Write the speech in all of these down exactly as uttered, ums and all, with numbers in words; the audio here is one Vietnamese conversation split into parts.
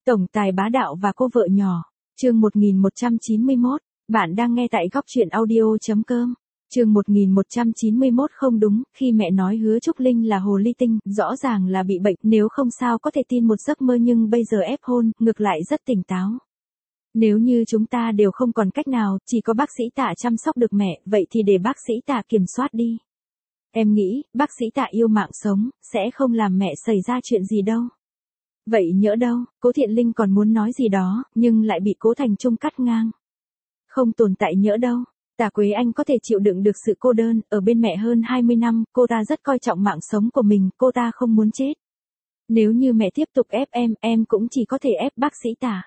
Tổng tài bá đạo và cô vợ nhỏ. Chương một nghìn một trăm chín mươi mốt. Bạn đang nghe tại góc truyện audio chấm com. Chương một nghìn một trăm chín mươi mốt. Không đúng, khi mẹ nói Hứa Trúc Linh là hồ ly tinh, rõ ràng là bị bệnh, nếu không sao có thể tin một giấc mơ, nhưng bây giờ ép hôn, ngược lại rất tỉnh táo. Nếu như chúng ta đều không còn cách nào, chỉ có bác sĩ Tạ chăm sóc được mẹ, vậy thì để bác sĩ Tạ kiểm soát đi. Em nghĩ, bác sĩ Tạ yêu mạng sống, sẽ không làm mẹ xảy ra chuyện gì đâu. Vậy nhỡ đâu, Cố Thiện Linh còn muốn nói gì đó, nhưng lại bị Cố Thành Trung cắt ngang. Không tồn tại nhỡ đâu. Tạ Quế Anh có thể chịu đựng được sự cô đơn, ở bên mẹ hơn hai mươi năm, cô ta rất coi trọng mạng sống của mình, cô ta không muốn chết. Nếu như mẹ tiếp tục ép em, em cũng chỉ có thể ép bác sĩ Tạ.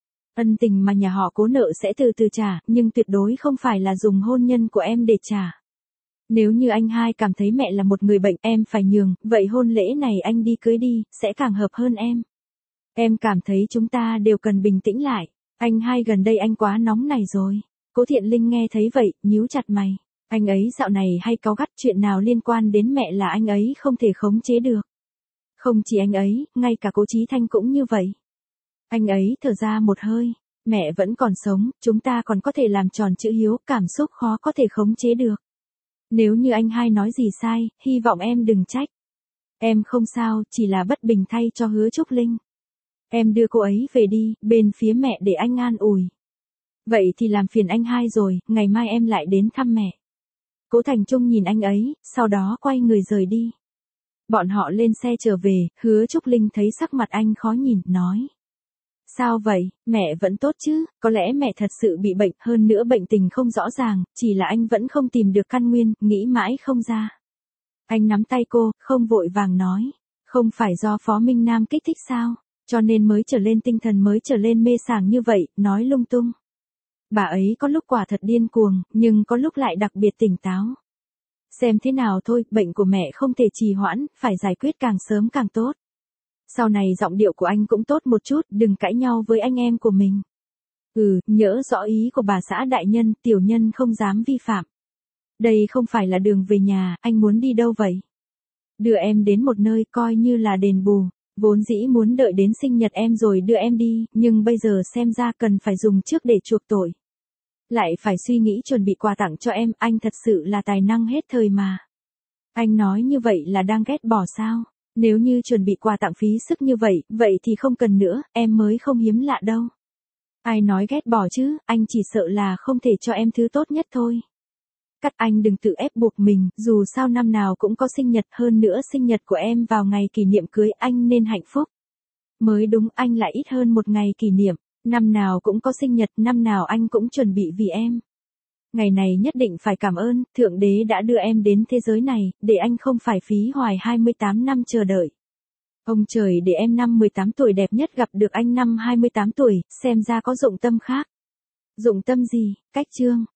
Ân tình mà nhà họ Cố nợ sẽ từ từ trả, nhưng tuyệt đối không phải là dùng hôn nhân của em để trả. Nếu như anh hai cảm thấy mẹ là một người bệnh, em phải nhường, vậy hôn lễ này anh đi cưới đi, sẽ càng hợp hơn em. Em cảm thấy chúng ta đều cần bình tĩnh lại. Anh hai gần đây anh quá nóng này rồi. Cố Thiện Linh nghe thấy vậy, nhíu chặt mày. Anh ấy dạo này hay cáu gắt, chuyện nào liên quan đến mẹ là anh ấy không thể khống chế được. Không chỉ anh ấy, ngay cả Cố Chí Thanh cũng như vậy. Anh ấy thở ra một hơi. Mẹ vẫn còn sống, chúng ta còn có thể làm tròn chữ hiếu, cảm xúc khó có thể khống chế được. Nếu như anh hai nói gì sai, hy vọng em đừng trách. Em không sao, chỉ là bất bình thay cho Hứa Trúc Linh. Em đưa cô ấy về đi, bên phía mẹ để anh an ủi. Vậy thì làm phiền anh hai rồi, ngày mai em lại đến thăm mẹ. Cố Thành Trung nhìn anh ấy, sau đó quay người rời đi. Bọn họ lên xe trở về, Hứa Trúc Linh thấy sắc mặt anh khó nhìn, nói. Sao vậy, mẹ vẫn tốt chứ, có lẽ mẹ thật sự bị bệnh, hơn nữa bệnh tình không rõ ràng, chỉ là anh vẫn không tìm được căn nguyên, nghĩ mãi không ra. Anh nắm tay cô, không vội vàng nói, không phải do Phó Minh Nam kích thích sao, cho nên mới trở lên tinh thần, mới trở lên mê sảng như vậy, nói lung tung. Bà ấy có lúc quả thật điên cuồng, nhưng có lúc lại đặc biệt tỉnh táo. Xem thế nào thôi, bệnh của mẹ không thể trì hoãn, phải giải quyết càng sớm càng tốt. Sau này giọng điệu của anh cũng tốt một chút, đừng cãi nhau với anh em của mình. Ừ, nhỡ rõ ý của bà xã đại nhân, tiểu nhân không dám vi phạm. Đây không phải là đường về nhà, anh muốn đi đâu vậy? Đưa em đến một nơi coi như là đền bù, vốn dĩ muốn đợi đến sinh nhật em rồi đưa em đi, nhưng bây giờ xem ra cần phải dùng trước để chuộc tội. Lại phải suy nghĩ chuẩn bị quà tặng cho em, anh thật sự là tài năng hết thời mà. Anh nói như vậy là đang ghét bỏ sao? Nếu như chuẩn bị quà tặng phí sức như vậy, vậy thì không cần nữa, em mới không hiếm lạ đâu. Ai nói ghét bỏ chứ, anh chỉ sợ là không thể cho em thứ tốt nhất thôi. Cắt, anh đừng tự ép buộc mình, dù sao năm nào cũng có sinh nhật, hơn nữa sinh nhật của em vào ngày kỷ niệm cưới, anh nên hạnh phúc. Mới đúng, anh lại ít hơn một ngày kỷ niệm, năm nào cũng có sinh nhật, năm nào anh cũng chuẩn bị vì em. Ngày này nhất định phải cảm ơn, Thượng Đế đã đưa em đến thế giới này, để anh không phải phí hoài hai mươi tám năm chờ đợi. Ông trời để em năm mười tám tuổi đẹp nhất gặp được anh năm hai mươi tám tuổi, xem ra có dụng tâm khác. Dụng tâm gì, cách chương.